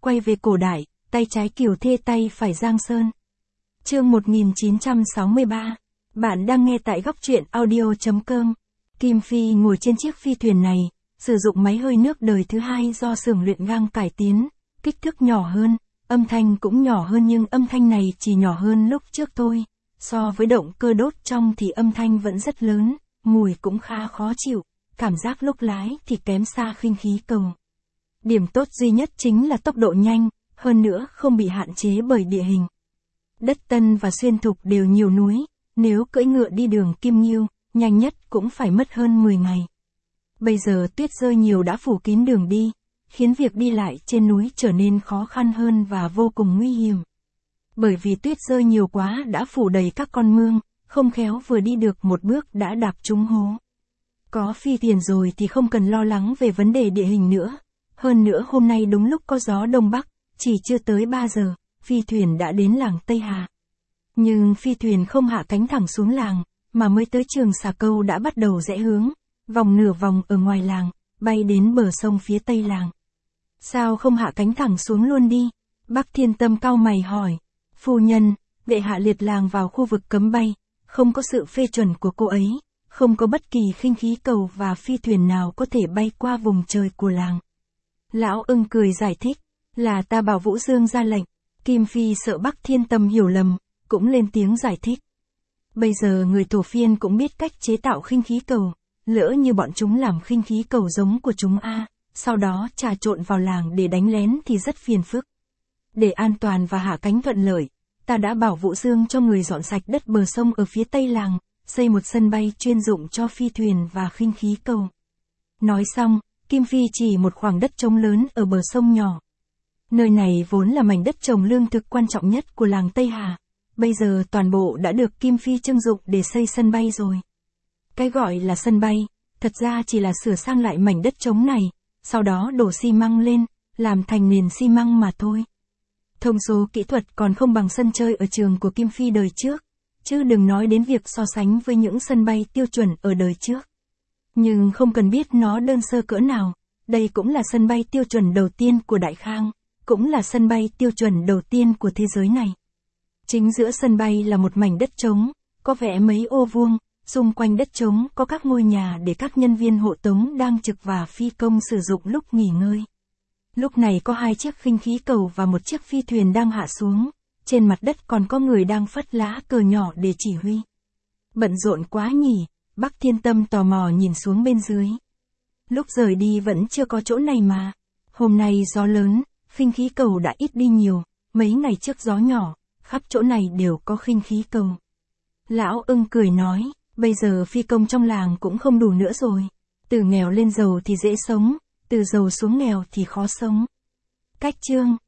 quay về cổ đại, tay trái Kiều Thê tay phải Giang Sơn. Chương 1963. Bạn đang nghe tại góc truyện audio.com. Kim Phi ngồi trên chiếc phi thuyền này, sử dụng máy hơi nước đời thứ hai do xưởng luyện gang cải tiến, kích thước nhỏ hơn, âm thanh cũng nhỏ hơn nhưng âm thanh này chỉ nhỏ hơn lúc trước thôi. So với động cơ đốt trong thì âm thanh vẫn rất lớn, mùi cũng khá khó chịu, cảm giác lúc lái thì kém xa khinh khí cầu. Điểm tốt duy nhất chính là tốc độ nhanh, hơn nữa không bị hạn chế bởi địa hình. Đất Tân và Xuyên Thục đều nhiều núi, nếu cưỡi ngựa đi đường Kim Nghiêu, nhanh nhất cũng phải mất hơn 10 ngày. Bây giờ tuyết rơi nhiều đã phủ kín đường đi, khiến việc đi lại trên núi trở nên khó khăn hơn và vô cùng nguy hiểm. Bởi vì tuyết rơi nhiều quá đã phủ đầy các con mương, không khéo vừa đi được một bước đã đạp trúng hố. Có phi thuyền rồi thì không cần lo lắng về vấn đề địa hình nữa. Hơn nữa hôm nay đúng lúc có gió đông bắc, chỉ chưa tới 3 giờ, phi thuyền đã đến làng Tây Hà. Nhưng phi thuyền không hạ cánh thẳng xuống làng, mà mới tới Trường Xà Câu đã bắt đầu rẽ hướng, vòng nửa vòng ở ngoài làng, bay đến bờ sông phía tây làng. Sao không hạ cánh thẳng xuống luôn đi? Bác Thiên Tâm cau mày hỏi. Phu nhân, bệ hạ liệt làng vào khu vực cấm bay, không có sự phê chuẩn của cô ấy, không có bất kỳ khinh khí cầu và phi thuyền nào có thể bay qua vùng trời của làng. Lão Ưng cười giải thích, là ta bảo Vũ Dương ra lệnh. Kim Phi sợ Bác Thiên Tâm hiểu lầm, cũng lên tiếng giải thích. Bây giờ người Thổ Phiên cũng biết cách chế tạo khinh khí cầu, lỡ như bọn chúng làm khinh khí cầu giống của chúng sau đó trà trộn vào làng để đánh lén thì rất phiền phức. Để an toàn và hạ cánh thuận lợi, ta đã bảo Vũ Dương cho người dọn sạch đất bờ sông ở phía tây làng, xây một sân bay chuyên dụng cho phi thuyền và khinh khí cầu. Nói xong, Kim Phi chỉ một khoảng đất trống lớn ở bờ sông nhỏ. Nơi này vốn là mảnh đất trồng lương thực quan trọng nhất của làng Tây Hà. Bây giờ toàn bộ đã được Kim Phi trưng dụng để xây sân bay rồi. Cái gọi là sân bay, thật ra chỉ là sửa sang lại mảnh đất trống này, sau đó đổ xi măng lên, làm thành nền xi măng mà thôi. Thông số kỹ thuật còn không bằng sân chơi ở trường của Kim Phi đời trước, chứ đừng nói đến việc so sánh với những sân bay tiêu chuẩn ở đời trước. Nhưng không cần biết nó đơn sơ cỡ nào, đây cũng là sân bay tiêu chuẩn đầu tiên của Đại Khang, cũng là sân bay tiêu chuẩn đầu tiên của thế giới này. Chính giữa sân bay là một mảnh đất trống, có vẽ mấy ô vuông, xung quanh đất trống có các ngôi nhà để các nhân viên hộ tống đang trực và phi công sử dụng lúc nghỉ ngơi. Lúc này có 2 chiếc khinh khí cầu và một chiếc phi thuyền đang hạ xuống, trên mặt đất còn có người đang phất lá cờ nhỏ để chỉ huy. Bận rộn quá nhỉ, Bác Thiên Tâm tò mò nhìn xuống bên dưới. Lúc rời đi vẫn chưa có chỗ này mà. Hôm nay gió lớn, khinh khí cầu đã ít đi nhiều, mấy ngày trước gió nhỏ, khắp chỗ này đều có khinh khí cầu. Lão Ưng cười nói, bây giờ phi công trong làng cũng không đủ nữa rồi. Từ nghèo lên giàu thì dễ sống, từ giàu xuống nghèo thì khó sống. Cách chương